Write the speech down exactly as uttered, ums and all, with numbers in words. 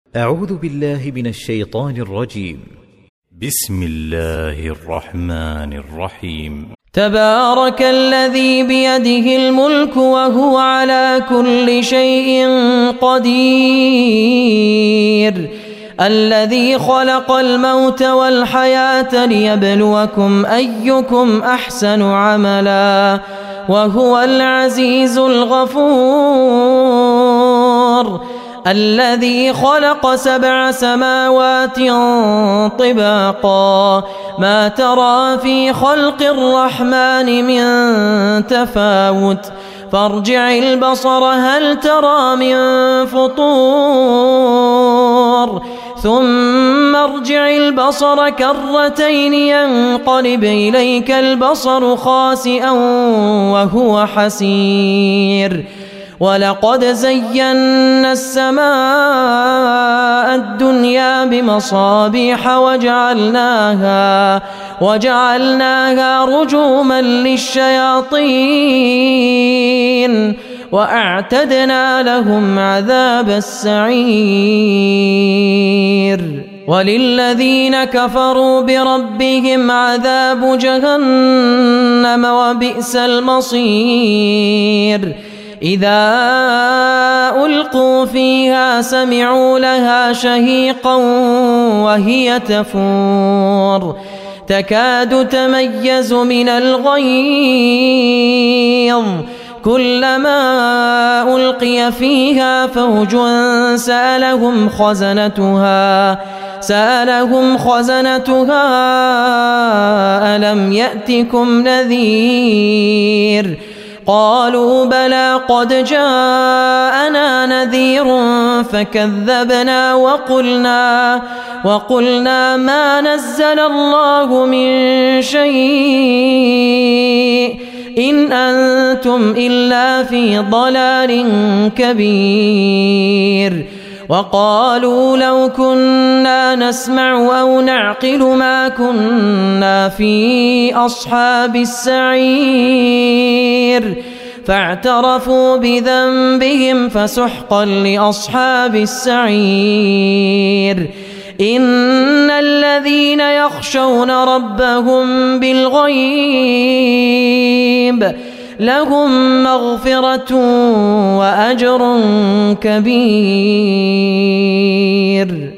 أعوذ بالله من الشيطان الرجيم. بسم الله الرحمن الرحيم. تبارك الذي بيده الملك وهو على كل شيء قدير، الذي خلق الموت والحياة ليبلوكم أيكم أحسن عملا وهو العزيز الغفور، الذي خلق سبع سماوات طباقا ما ترى في خلق الرحمن من تفاوت فارجع البصر هل ترى من فطور ثم ارجع البصر كرتين ينقلب إليك البصر خاسئا وهو حسير، ولقد زينا السماء الدنيا بمصابيح وجعلناها وجعلناها رجوما للشياطين وأعتدنا لهم عذاب السعير، وللذين كفروا بربهم عذاب جهنم وبئس المصير. إذا ألقوا فيها سمعوا لها شهيقا وهي تفور تكاد تميز من الغيظ، كلما ألقي فيها فوج سألهم خزنتها سألهم خزنتها ألم يأتكم نذير؟ قالوا بلى قد جاءنا نذير فكذبنا وقلنا وقلنا ما نزل الله من شيء إن أنتم إلا في ضلال كبير. وقالوا لو كنا نسمع أو نعقل ما كنا في أصحاب السعير، فاعترفوا بذنبهم فسحقا لأصحاب السعير. إن الذين يخشون ربهم بالغيب لهم مغفرة وأجر كبير.